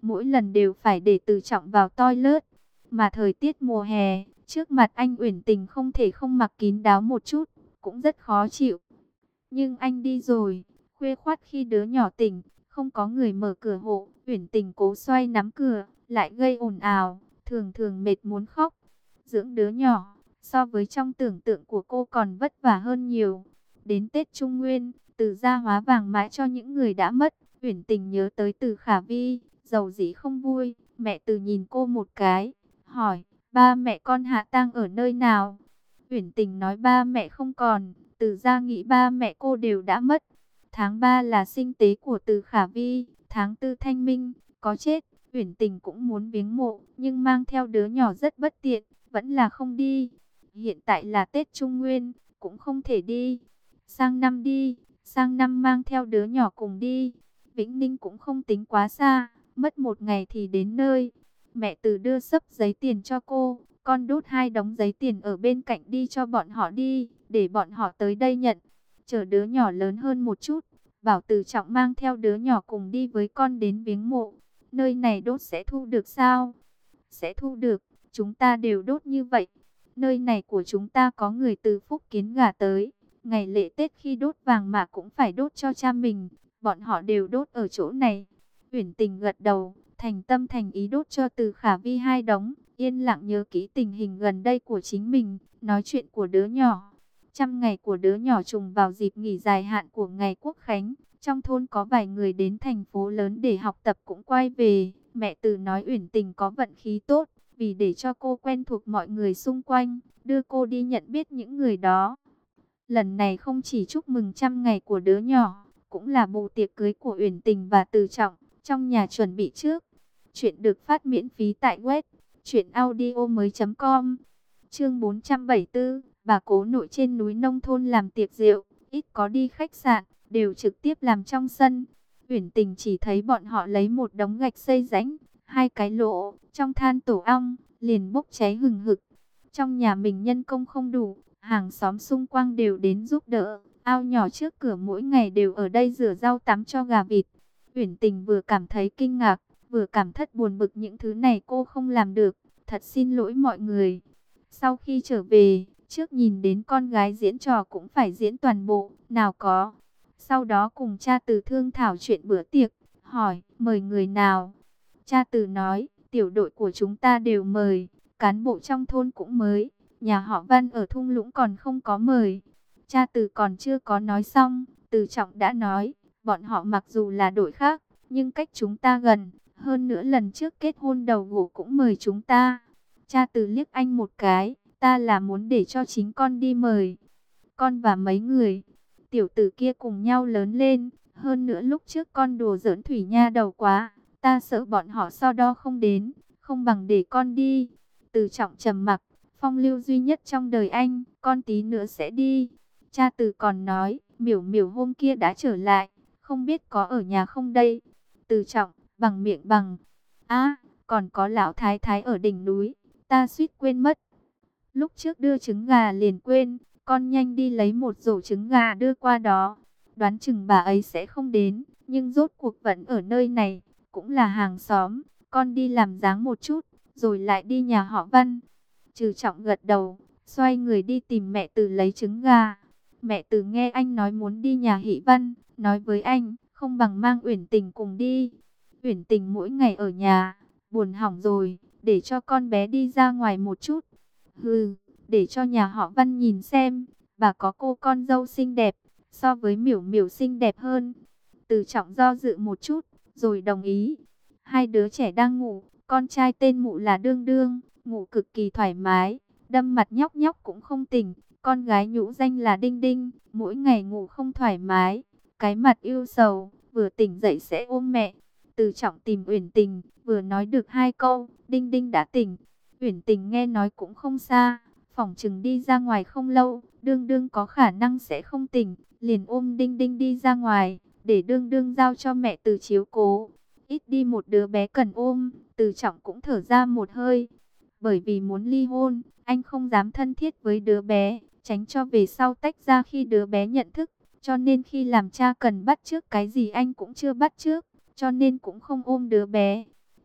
mỗi lần đều phải để Từ Trọng vào toilet. Mà thời tiết mùa hè, trước mặt anh Uyển Tình không thể không mặc kín đáo một chút, cũng rất khó chịu. Nhưng anh đi rồi, khuya khoắt khi đứa nhỏ tỉnh, không có người mở cửa hộ, Uyển Tình cố xoay nắm cửa, lại gây ồn ào, thường thường mệt muốn khóc. Dưỡng đứa nhỏ, so với trong tưởng tượng của cô còn vất vả hơn nhiều. Đến Tết Trung Nguyên, Từ gia hóa vàng mãi cho những người đã mất. Uyển Tình nhớ tới Từ Khả Vi, dầu dĩ không vui. Mẹ Từ nhìn cô một cái, hỏi, ba mẹ con hạ tang ở nơi nào? Uyển Tình nói ba mẹ không còn. Từ gia nghĩ ba mẹ cô đều đã mất. Tháng 3 là sinh tế của Từ Khả Vi, tháng 4 Thanh Minh, có chết. Uyển Tình cũng muốn viếng mộ, nhưng mang theo đứa nhỏ rất bất tiện, vẫn là không đi. Hiện tại là Tết Trung Nguyên, cũng không thể đi. Sang năm đi, sang năm mang theo đứa nhỏ cùng đi. Vĩnh Ninh cũng không tính quá xa, mất 1 ngày thì đến nơi. Mẹ Từ đưa xấp giấy tiền cho cô, con đút 2 đống giấy tiền ở bên cạnh đi cho bọn họ đi, để bọn họ tới đây nhận. Chờ đứa nhỏ lớn hơn một chút, bảo Từ Trọng mang theo đứa nhỏ cùng đi với con đến viếng mộ. Nơi này đốt sẽ thu được sao? Sẽ thu được, chúng ta đều đốt như vậy. Nơi này của chúng ta có người từ Phúc Kiến gả tới. Ngày lễ Tết khi đốt vàng mã cũng phải đốt cho cha mình. Bọn họ đều đốt ở chỗ này. Uyển Tình gật đầu, thành tâm thành ý đốt cho Từ Khả Vi 2 đống. Yên lặng nhớ kỹ tình hình gần đây của chính mình, nói chuyện của đứa nhỏ. 100 ngày của đứa nhỏ trùng vào dịp nghỉ dài hạn của ngày Quốc Khánh. Trong thôn có vài người đến thành phố lớn để học tập cũng quay về. Mẹ Từ nói Uyển Tình có vận khí tốt, vì để cho cô quen thuộc mọi người xung quanh, đưa cô đi nhận biết những người đó. Lần này không chỉ chúc mừng 100 ngày của đứa nhỏ, cũng là bù tiệc cưới của Uyển Tình và Từ Trọng, trong nhà chuẩn bị trước. Chuyện được phát miễn phí tại web truyệnaudiomoi.com. Chương 474, bà cố nội trên núi nông thôn làm tiệc rượu, ít có đi khách sạn, đều trực tiếp làm trong sân. Uyển Tình chỉ thấy bọn họ lấy một đống gạch xây rãnh, 2 cái lỗ, trong than tổ ong, liền bốc cháy hừng hực. Trong nhà mình nhân công không đủ, hàng xóm xung quanh đều đến giúp đỡ. Ao nhỏ trước cửa mỗi ngày đều ở đây rửa rau tắm cho gà vịt. Uyển Tình vừa cảm thấy kinh ngạc, vừa cảm thất buồn bực, những thứ này cô không làm được. Thật xin lỗi mọi người. Sau khi trở về, trước nhìn đến con gái diễn trò cũng phải diễn toàn bộ, nào có. Sau đó cùng cha Từ thương thảo chuyện bữa tiệc, hỏi mời người nào. Cha Từ nói, tiểu đội của chúng ta đều mời, cán bộ trong thôn cũng mới, nhà họ Văn ở thung lũng còn không có mời. Cha Từ còn chưa có nói xong, Từ Trọng đã nói, bọn họ mặc dù là đội khác, nhưng cách chúng ta gần, hơn nữa lần trước kết hôn đầu gỗ cũng mời chúng ta. Cha Từ liếc anh một cái, ta là muốn để cho chính con đi mời. Con và mấy người tiểu tử kia cùng nhau lớn lên, hơn nữa lúc trước con đùa giỡn Thủy Nha đầu quá, ta sợ bọn họ so đo không đến, không bằng để con đi. Từ Trọng trầm mặc, phong lưu duy nhất trong đời anh, con tí nữa sẽ đi. Cha Từ còn nói, Miểu Miểu hôm kia đã trở lại, không biết có ở nhà không đây. Từ Trọng bằng miệng bằng, còn có lão thái thái ở đỉnh núi, ta suýt quên mất. Lúc trước đưa trứng gà liền quên, con nhanh đi lấy một rổ trứng gà đưa qua đó. Đoán chừng bà ấy sẽ không đến, nhưng rốt cuộc vẫn ở nơi này, cũng là hàng xóm. Con đi làm dáng một chút, rồi lại đi nhà họ Văn. Trừ Trọng gật đầu, xoay người đi tìm mẹ Từ lấy trứng gà. Mẹ Từ nghe anh nói muốn đi nhà Hỷ Văn, nói với anh, không bằng mang Uyển Tình cùng đi. Uyển Tình mỗi ngày ở nhà, buồn hỏng rồi, để cho con bé đi ra ngoài một chút. Hừ, để cho nhà họ Văn nhìn xem, bà có cô con dâu xinh đẹp, so với Miểu Miểu xinh đẹp hơn. Từ Trọng do dự một chút, rồi đồng ý. Hai đứa trẻ đang ngủ, con trai tên Mụ là Đương Đương, ngủ cực kỳ thoải mái, đâm mặt nhóc nhóc cũng không tỉnh. Con gái nhũ danh là Đinh Đinh, mỗi ngày ngủ không thoải mái, cái mặt ưu sầu, vừa tỉnh dậy sẽ ôm mẹ. Từ Trọng tìm Uyển Tình, vừa nói được 2 câu, Đinh Đinh đã tỉnh. Uyển Tình nghe nói cũng không xa, phỏng chừng đi ra ngoài không lâu, Đương Đương có khả năng sẽ không tỉnh, liền ôm Đinh Đinh đi ra ngoài, để Đương Đương giao cho mẹ Từ chiếu cố. Ít đi một đứa bé cần ôm, Từ Trọng cũng thở ra một hơi. Bởi vì muốn ly hôn, anh không dám thân thiết với đứa bé, tránh cho về sau tách ra khi đứa bé nhận thức. Cho nên khi làm cha cần bắt chước cái gì anh cũng chưa bắt chước, cho nên cũng không ôm đứa bé.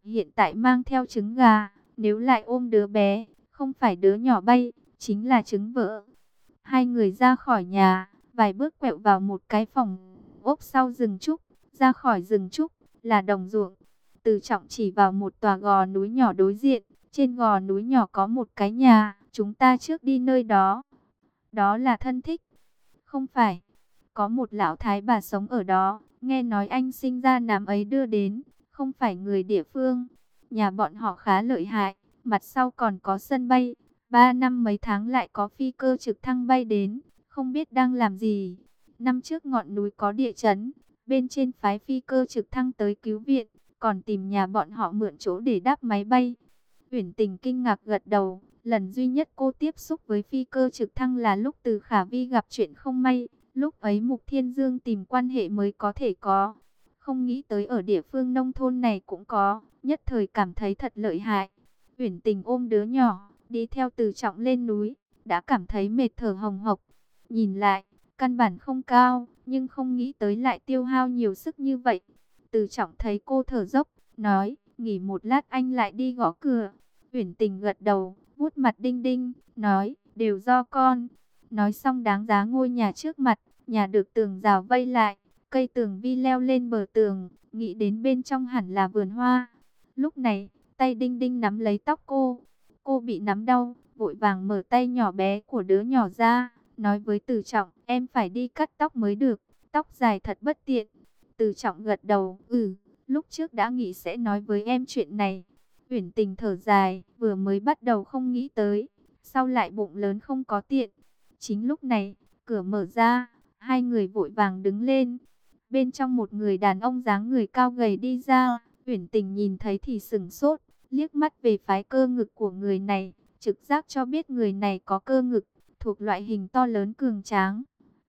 hiện tại mang theo trứng gà, nếu lại ôm đứa bé, không phải đứa nhỏ bay, chính là trứng vỡ. Hai người ra khỏi nhà, vài bước quẹo vào một cái phòng ốc sau rừng trúc, ra khỏi rừng trúc là đồng ruộng. Từ Trọng chỉ vào một tòa gò núi nhỏ đối diện, trên gò núi nhỏ có một cái nhà, chúng ta trước đi nơi đó. Đó là thân thích. Không phải, có một lão thái bà sống ở đó, nghe nói anh sinh ra năm ấy đưa đến, không phải người địa phương. Nhà bọn họ khá lợi hại, mặt sau còn có sân bay, 3 năm mấy tháng lại có phi cơ trực thăng bay đến, không biết đang làm gì. Năm trước ngọn núi có địa chấn, bên trên phái phi cơ trực thăng tới cứu viện, còn tìm nhà bọn họ mượn chỗ để đáp máy bay. Uyển Tình kinh ngạc gật đầu, lần duy nhất cô tiếp xúc với phi cơ trực thăng là lúc Từ Khả Vi gặp chuyện không may, lúc ấy Mục Thiên Dương tìm quan hệ mới có thể có. Không nghĩ tới ở địa phương nông thôn này cũng có, nhất thời cảm thấy thật lợi hại. Uyển Tình ôm đứa nhỏ, đi theo Từ Trọng lên núi, đã cảm thấy mệt thở hồng hộc. Nhìn lại, căn bản không cao, nhưng không nghĩ tới lại tiêu hao nhiều sức như vậy. Từ Trọng thấy cô thở dốc, nói, nghỉ một lát anh lại đi gõ cửa. Uyển Tình gật đầu, vuốt mặt đinh đinh, nói, đều do con. Nói xong đáng giá ngôi nhà trước mặt, nhà được tường rào vây lại, cây tường vi leo lên bờ tường, nghĩ đến bên trong hẳn là vườn hoa. Lúc này, tay đinh đinh nắm lấy tóc cô bị nắm đau, vội vàng mở tay nhỏ bé của đứa nhỏ ra, nói với Từ Trọng, em phải đi cắt tóc mới được, tóc dài thật bất tiện. Từ Trọng gật đầu, lúc trước đã nghĩ sẽ nói với em chuyện này. Uyển Tình thở dài, vừa mới bắt đầu không nghĩ tới, sau lại bụng lớn không có tiện. Chính lúc này, cửa mở ra, hai người vội vàng đứng lên. Bên trong một người đàn ông dáng người cao gầy đi ra, Uyển Tình nhìn thấy thì sững sốt, liếc mắt về phái cơ ngực của người này, trực giác cho biết người này có cơ ngực, thuộc loại hình to lớn cường tráng.